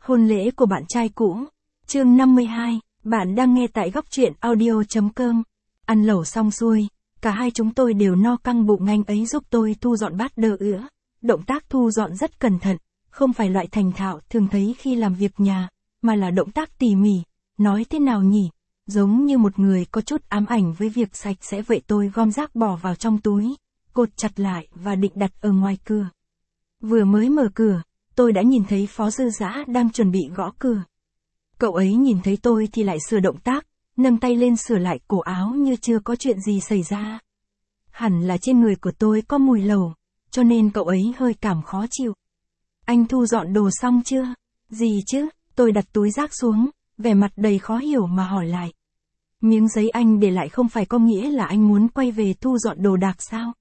Hôn lễ của bạn trai cũ. Chương 52, bạn đang nghe tại góc truyện audio.com. Ăn lẩu xong xuôi, cả hai chúng tôi đều no căng bụng, anh ấy giúp tôi thu dọn bát đỡ ữa. Động tác thu dọn rất cẩn thận, không phải loại thành thạo thường thấy khi làm việc nhà, mà là động tác tỉ mỉ, nói thế nào nhỉ? Giống như một người có chút ám ảnh với việc sạch sẽ vậy. Tôi gom rác bỏ vào trong túi, cột chặt lại và định đặt ở ngoài cửa. Vừa mới mở cửa, tôi đã nhìn thấy Phó Dư Dã đang chuẩn bị gõ cửa. Cậu ấy nhìn thấy tôi thì lại sửa động tác, nâng tay lên sửa lại cổ áo như chưa có chuyện gì xảy ra. Hẳn là trên người của tôi có mùi lẩu, cho nên cậu ấy hơi cảm khó chịu. Anh thu dọn đồ xong chưa? Gì chứ? Tôi đặt túi rác xuống, vẻ mặt đầy khó hiểu mà hỏi lại. Miếng giấy anh để lại không phải có nghĩa là anh muốn quay về thu dọn đồ đạc sao?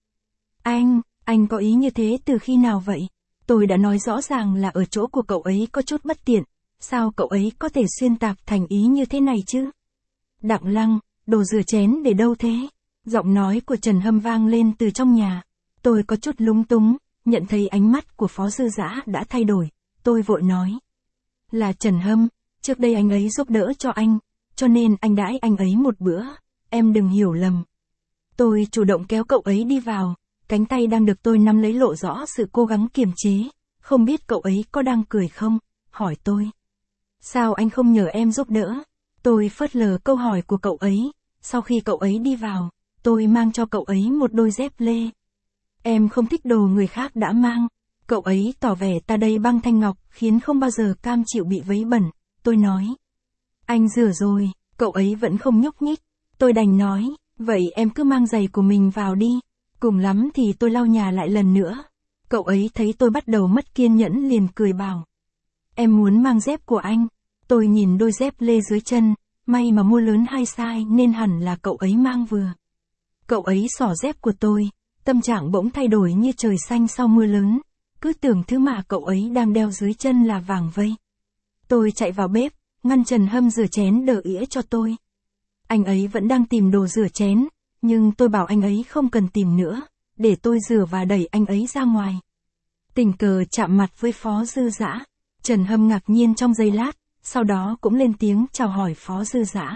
Anh có ý như thế từ khi nào vậy? Tôi đã nói rõ ràng là ở chỗ của cậu ấy có chút bất tiện, sao cậu ấy có thể xuyên tạc thành ý như thế này chứ? Đặng Lăng, đồ rửa chén để đâu thế? Giọng nói của Trần Hâm vang lên từ trong nhà. Tôi có chút lúng túng, nhận thấy ánh mắt của Phó Dư Dã đã thay đổi, tôi vội nói. Là Trần Hâm, trước đây anh ấy giúp đỡ cho anh, cho nên anh đãi anh ấy một bữa, em đừng hiểu lầm. Tôi chủ động kéo cậu ấy đi vào, cánh tay đang được tôi nắm lấy lộ rõ sự cố gắng kiềm chế, không biết cậu ấy có đang cười không, hỏi tôi. Sao anh không nhờ em giúp đỡ? Tôi phớt lờ câu hỏi của cậu ấy, sau khi cậu ấy đi vào, tôi mang cho cậu ấy một đôi dép lê. Em không thích đồ người khác đã mang. Cậu ấy tỏ vẻ ta đây băng thanh ngọc, khiến không bao giờ cam chịu bị vấy bẩn. Tôi nói. Anh rửa rồi, cậu ấy vẫn không nhúc nhích. Tôi đành nói, vậy em cứ mang giày của mình vào đi. Cùng lắm thì tôi lau nhà lại lần nữa. Cậu ấy thấy tôi bắt đầu mất kiên nhẫn liền cười bảo. Em muốn mang dép của anh. Tôi nhìn đôi dép lê dưới chân, may mà mua lớn hay sai nên hẳn là cậu ấy mang vừa. Cậu ấy xỏ dép của tôi, tâm trạng bỗng thay đổi như trời xanh sau mưa lớn, cứ tưởng thứ mà cậu ấy đang đeo dưới chân là vàng vây. Tôi chạy vào bếp, ngăn Trần Hâm rửa chén đỡ ĩa cho tôi. Anh ấy vẫn đang tìm đồ rửa chén, nhưng tôi bảo anh ấy không cần tìm nữa, để tôi rửa và đẩy anh ấy ra ngoài. Tình cờ chạm mặt với Phó Dư Dã, Trần Hâm ngạc nhiên trong giây lát, sau đó cũng lên tiếng chào hỏi Phó Dư Dã.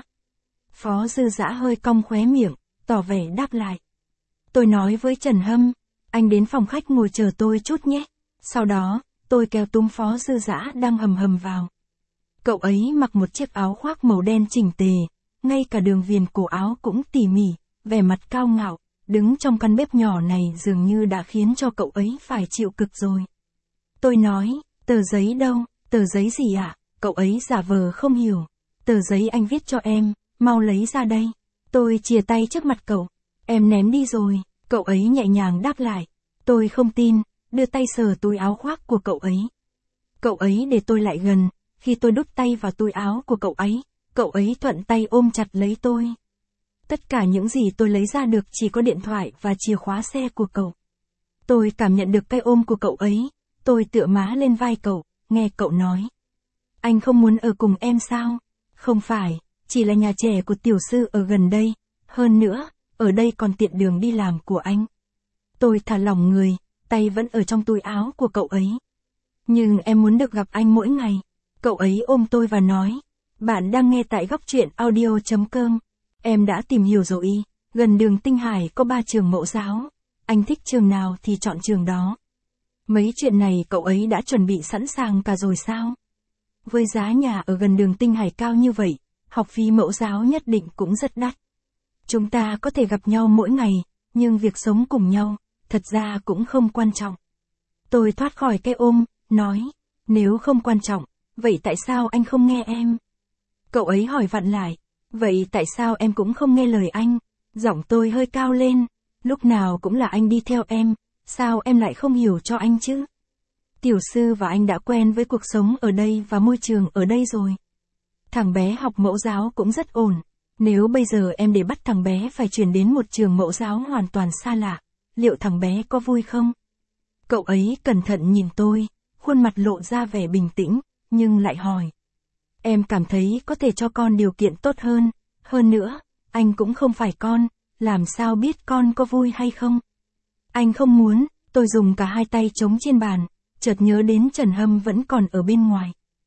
Phó Dư Dã hơi cong khóe miệng, tỏ vẻ đáp lại. Tôi nói với Trần Hâm, anh đến phòng khách ngồi chờ tôi chút nhé. Sau đó, tôi kéo túm Phó Dư Dã đang hầm hầm vào. Cậu ấy mặc một chiếc áo khoác màu đen chỉnh tề, ngay cả đường viền cổ áo cũng tỉ mỉ, vẻ mặt cao ngạo, đứng trong căn bếp nhỏ này dường như đã khiến cho cậu ấy phải chịu cực rồi. Tôi nói, tờ giấy đâu, tờ giấy gì ạ? Cậu ấy giả vờ không hiểu. Tờ giấy anh viết cho em, mau lấy ra đây. Tôi chìa tay trước mặt cậu. Em ném đi rồi, cậu ấy nhẹ nhàng đáp lại. Tôi không tin, đưa tay sờ túi áo khoác của cậu ấy. Cậu ấy để tôi lại gần, khi tôi đút tay vào túi áo của cậu ấy thuận tay ôm chặt lấy tôi. Tất cả những gì tôi lấy ra được chỉ có điện thoại và chìa khóa xe của cậu. Tôi cảm nhận được cái ôm của cậu ấy, tôi tựa má lên vai cậu, nghe cậu nói. Anh không muốn ở cùng em sao? Không phải, chỉ là nhà trẻ của tiểu sư ở gần đây, hơn nữa, ở đây còn tiện đường đi làm của anh. Tôi thả lỏng người, tay vẫn ở trong túi áo của cậu ấy. Nhưng em muốn được gặp anh mỗi ngày. Cậu ấy ôm tôi và nói. Bạn đang nghe tại góc truyện audio.com. Em đã tìm hiểu rồi, gần đường Tinh Hải có 3 trường mẫu giáo. Anh thích trường nào thì chọn trường đó. Mấy chuyện này cậu ấy đã chuẩn bị sẵn sàng cả rồi sao? Với giá nhà ở gần đường Tinh Hải cao như vậy, học phí mẫu giáo nhất định cũng rất đắt. Chúng ta có thể gặp nhau mỗi ngày, nhưng việc sống cùng nhau, thật ra cũng không quan trọng. Tôi thoát khỏi cái ôm, nói, nếu không quan trọng, vậy tại sao anh không nghe em? Cậu ấy hỏi vặn lại, vậy tại sao em cũng không nghe lời anh? Giọng tôi hơi cao lên, lúc nào cũng là anh đi theo em, sao em lại không hiểu cho anh chứ? Tiểu sư và anh đã quen với cuộc sống ở đây và môi trường ở đây rồi. Thằng bé học mẫu giáo cũng rất ổn. Nếu bây giờ em để bắt thằng bé phải chuyển đến một trường mẫu giáo hoàn toàn xa lạ, liệu thằng bé có vui không? Cậu ấy cẩn thận nhìn tôi, khuôn mặt lộ ra vẻ bình tĩnh, nhưng lại hỏi. Em cảm thấy có thể cho con điều kiện tốt hơn nữa, anh cũng không phải con, làm sao biết con có vui hay không? Anh không muốn, tôi dùng cả hai tay chống trên bàn, chợt nhớ đến Trần Hâm vẫn còn ở bên ngoài.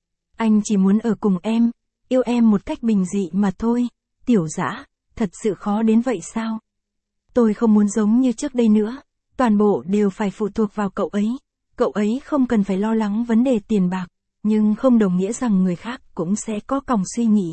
Anh chỉ muốn ở cùng em, yêu em một cách bình dị mà thôi. Tiểu Dã, thật sự khó đến vậy sao? Tôi không muốn giống như trước đây nữa, toàn bộ đều phải phụ thuộc vào cậu ấy. Cậu ấy không cần phải lo lắng vấn đề tiền bạc, nhưng không đồng nghĩa rằng người khác cũng sẽ có còng suy nghĩ.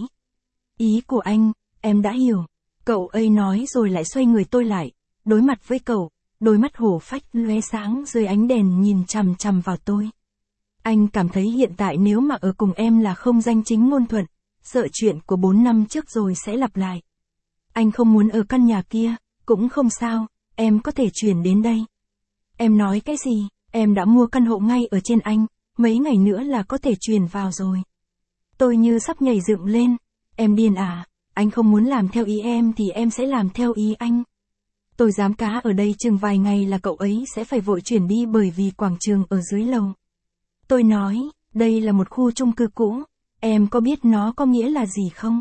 Ý của anh, em đã hiểu. Cậu ấy nói rồi lại xoay người tôi lại, đối mặt với cậu, đôi mắt hổ phách lóe sáng dưới ánh đèn nhìn chằm chằm vào tôi. Anh cảm thấy hiện tại nếu mà ở cùng em là không danh chính ngôn thuận, sợ chuyện của 4 năm trước rồi sẽ lặp lại. Anh không muốn ở căn nhà kia, cũng không sao, em có thể chuyển đến đây. Em nói cái gì, em đã mua căn hộ ngay ở trên anh, mấy ngày nữa là có thể chuyển vào rồi. Tôi như sắp nhảy dựng lên, em điên à, anh không muốn làm theo ý em thì em sẽ làm theo ý anh. Tôi dám cá ở đây chừng vài ngày là cậu ấy sẽ phải vội chuyển đi bởi vì quảng trường ở dưới lầu. Tôi nói, đây là một khu chung cư cũ, em có biết nó có nghĩa là gì không?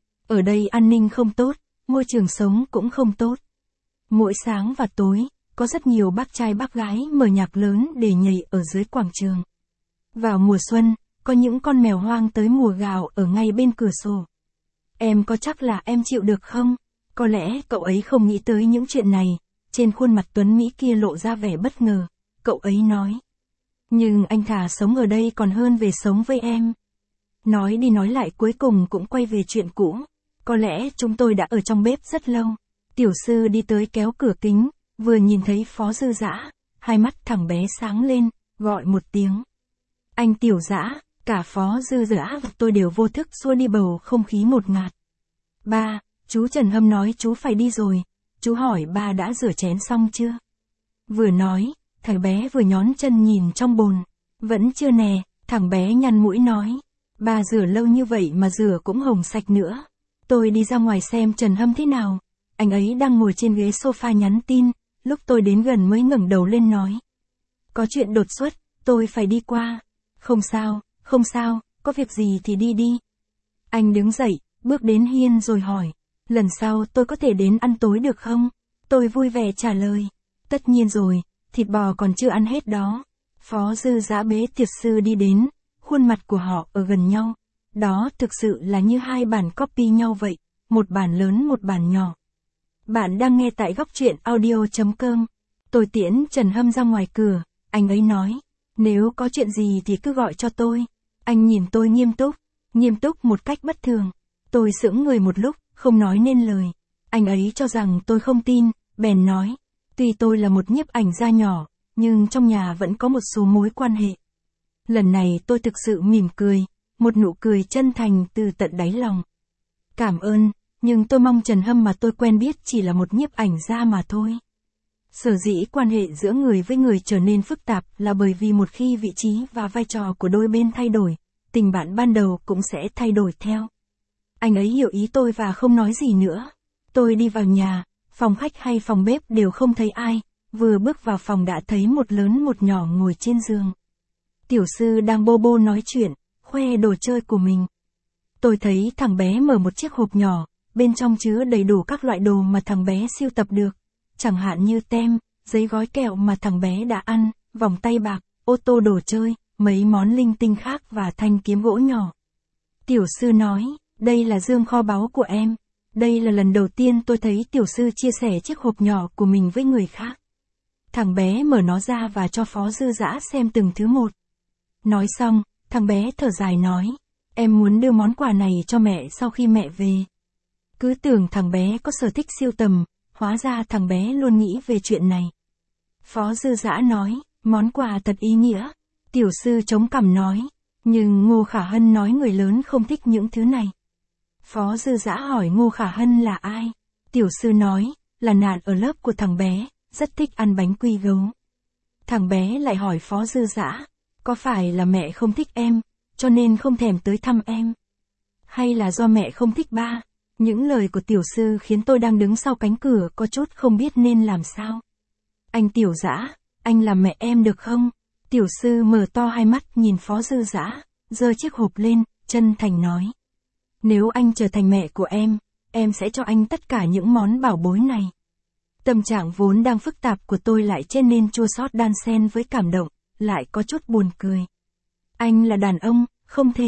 Ở đây an ninh không tốt, môi trường sống cũng không tốt. Mỗi sáng và tối, có rất nhiều bác trai bác gái mở nhạc lớn để nhảy ở dưới quảng trường. Vào mùa xuân, có những con mèo hoang tới mùa gào ở ngay bên cửa sổ. Em có chắc là em chịu được không? Có lẽ cậu ấy không nghĩ tới những chuyện này, trên khuôn mặt tuấn Mỹ kia lộ ra vẻ bất ngờ. Cậu ấy nói. Nhưng anh thà sống ở đây còn hơn về sống với em. Nói đi nói lại cuối cùng cũng quay về chuyện cũ. Có lẽ chúng tôi đã ở trong bếp rất lâu. Tiểu sư đi tới kéo cửa kính, vừa nhìn thấy Phó Dư Dã, hai mắt thằng bé sáng lên, gọi một tiếng. Anh Tiểu Dã, cả Phó Dư Dã và tôi đều vô thức xua đi bầu không khí ngột ngạt. Ba, chú Trần Hâm nói chú phải đi rồi, chú hỏi ba đã rửa chén xong chưa? Vừa nói, thằng bé vừa nhón chân nhìn trong bồn. Vẫn chưa nè, thằng bé nhăn mũi nói. Ba rửa lâu như vậy mà rửa cũng hồng sạch nữa. Tôi đi ra ngoài xem Trần Hâm thế nào. Anh ấy đang ngồi trên ghế sofa nhắn tin, lúc tôi đến gần mới ngẩng đầu lên nói. Có chuyện đột xuất, tôi phải đi qua. Không sao, có việc gì thì đi đi. Anh đứng dậy, bước đến hiên rồi hỏi. Lần sau tôi có thể đến ăn tối được không? Tôi vui vẻ trả lời. Tất nhiên rồi, thịt bò còn chưa ăn hết đó. Phó Dư Dã bế tiệc sư đi đến, khuôn mặt của họ ở gần nhau. Đó thực sự là như hai bản copy nhau vậy, một bản lớn một bản nhỏ. Bạn đang nghe tại góc truyện audio.com. Tôi tiễn Trần Hâm ra ngoài cửa, anh ấy nói. Nếu có chuyện gì thì cứ gọi cho tôi. Anh nhìn tôi nghiêm túc một cách bất thường. Tôi sững người một lúc, không nói nên lời. Anh ấy cho rằng tôi không tin, bèn nói. Tuy tôi là một nhiếp ảnh gia nhỏ, nhưng trong nhà vẫn có một số mối quan hệ. Lần này tôi thực sự mỉm cười, một nụ cười chân thành từ tận đáy lòng. Cảm ơn, nhưng tôi mong Trần Hâm mà tôi quen biết chỉ là một nhiếp ảnh gia mà thôi. Sở dĩ quan hệ giữa người với người trở nên phức tạp là bởi vì một khi vị trí và vai trò của đôi bên thay đổi, tình bạn ban đầu cũng sẽ thay đổi theo. Anh ấy hiểu ý tôi và không nói gì nữa. Tôi đi vào nhà, phòng khách hay phòng bếp đều không thấy ai, vừa bước vào phòng đã thấy một lớn một nhỏ ngồi trên giường. Tiểu sư đang bô bô nói chuyện, khoe đồ chơi của mình. Tôi thấy thằng bé mở một chiếc hộp nhỏ, bên trong chứa đầy đủ các loại đồ mà thằng bé sưu tập được. Chẳng hạn như tem, giấy gói kẹo mà thằng bé đã ăn, vòng tay bạc, ô tô đồ chơi, mấy món linh tinh khác và thanh kiếm gỗ nhỏ. Tiểu sư nói, đây là dương kho báu của em. Đây là lần đầu tiên tôi thấy tiểu sư chia sẻ chiếc hộp nhỏ của mình với người khác. Thằng bé mở nó ra và cho Phó Dư Dã xem từng thứ một. Nói xong, thằng bé thở dài nói, em muốn đưa món quà này cho mẹ sau khi mẹ về. Cứ tưởng thằng bé có sở thích sưu tầm, hóa ra thằng bé luôn nghĩ về chuyện này. Phó Dư Dã nói, món quà thật ý nghĩa. Tiểu sư chống cằm nói, nhưng Ngô Khả Hân nói người lớn không thích những thứ này. Phó Dư Dã hỏi Ngô Khả Hân là ai? Tiểu sư nói, là nạn ở lớp của thằng bé, rất thích ăn bánh quy gấu. Thằng bé lại hỏi Phó Dư Dã, có phải là mẹ không thích em, cho nên không thèm tới thăm em? Hay là do mẹ không thích ba? Những lời của tiểu sư khiến tôi đang đứng sau cánh cửa có chút không biết nên làm sao. Anh Tiểu Dã, anh làm mẹ em được không? Tiểu sư mở to hai mắt nhìn Phó Dư Dã, giơ chiếc hộp lên, chân thành nói. Nếu anh trở thành mẹ của em sẽ cho anh tất cả những món bảo bối này. Tâm trạng vốn đang phức tạp của tôi lại trở nên chua xót đan xen với cảm động, lại có chút buồn cười. Anh là đàn ông, không thể.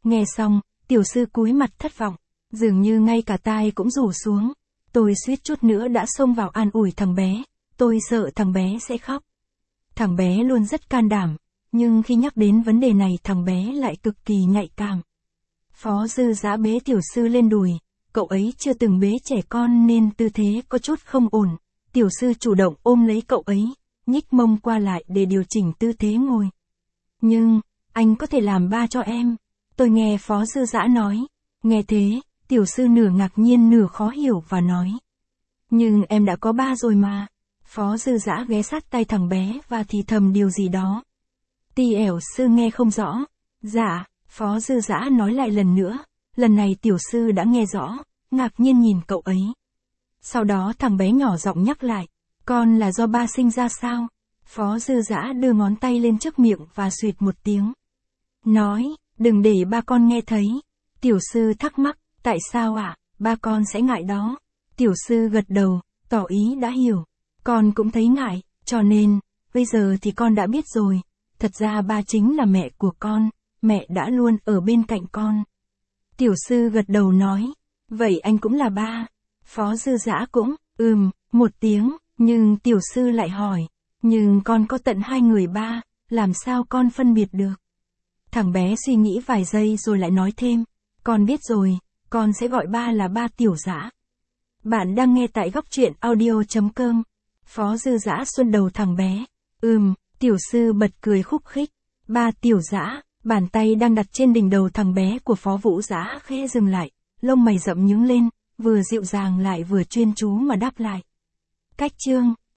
Nghe xong, tiểu sư cúi mặt thất vọng, dường như ngay cả tai cũng rủ xuống. Tôi suýt chút nữa đã xông vào an ủi thằng bé, tôi sợ thằng bé sẽ khóc. Thằng bé luôn rất can đảm, nhưng khi nhắc đến vấn đề này thằng bé lại cực kỳ nhạy cảm. Phó Dư Dã bế tiểu sư lên đùi, cậu ấy chưa từng bế trẻ con nên tư thế có chút không ổn. Tiểu sư chủ động ôm lấy cậu ấy, nhích mông qua lại để điều chỉnh tư thế ngồi. Nhưng, anh có thể làm ba cho em. Tôi nghe Phó Dư Dã nói. Nghe thế, tiểu sư nửa ngạc nhiên nửa khó hiểu và nói. Nhưng em đã có ba rồi mà. Phó Dư Dã ghé sát tay thằng bé và thì thầm điều gì đó. Tiểu sư nghe không rõ. Dạ, Phó Dư Dã nói lại lần nữa. Lần này tiểu sư đã nghe rõ, ngạc nhiên nhìn cậu ấy. Sau đó thằng bé nhỏ giọng nhắc lại. Con là do ba sinh ra sao? Phó Dư Dã đưa ngón tay lên trước miệng và xuyệt một tiếng. Nói, đừng để ba con nghe thấy. Tiểu sư thắc mắc, tại sao ạ? Ba con sẽ ngại đó. Tiểu sư gật đầu, tỏ ý đã hiểu. Con cũng thấy ngại, cho nên, bây giờ thì con đã biết rồi. Thật ra ba chính là mẹ của con, mẹ đã luôn ở bên cạnh con. Tiểu sư gật đầu nói, vậy anh cũng là ba. Phó Dư Dã cũng, một tiếng, nhưng tiểu sư lại hỏi, nhưng con có tận hai người ba, làm sao con phân biệt được? Thằng bé suy nghĩ vài giây rồi lại nói thêm, con biết rồi, con sẽ gọi ba là ba Tiểu Dã. Bạn đang nghe tại góc truyện audio.com. Phó Dư Dã xuân đầu thằng bé. Tiểu sư bật cười khúc khích. Ba Tiểu Dã, bàn tay đang đặt trên đỉnh đầu thằng bé của Phó Vũ Dã khẽ dừng lại, lông mày rậm nhướng lên, vừa dịu dàng lại vừa chuyên chú mà đáp lại. Cách chương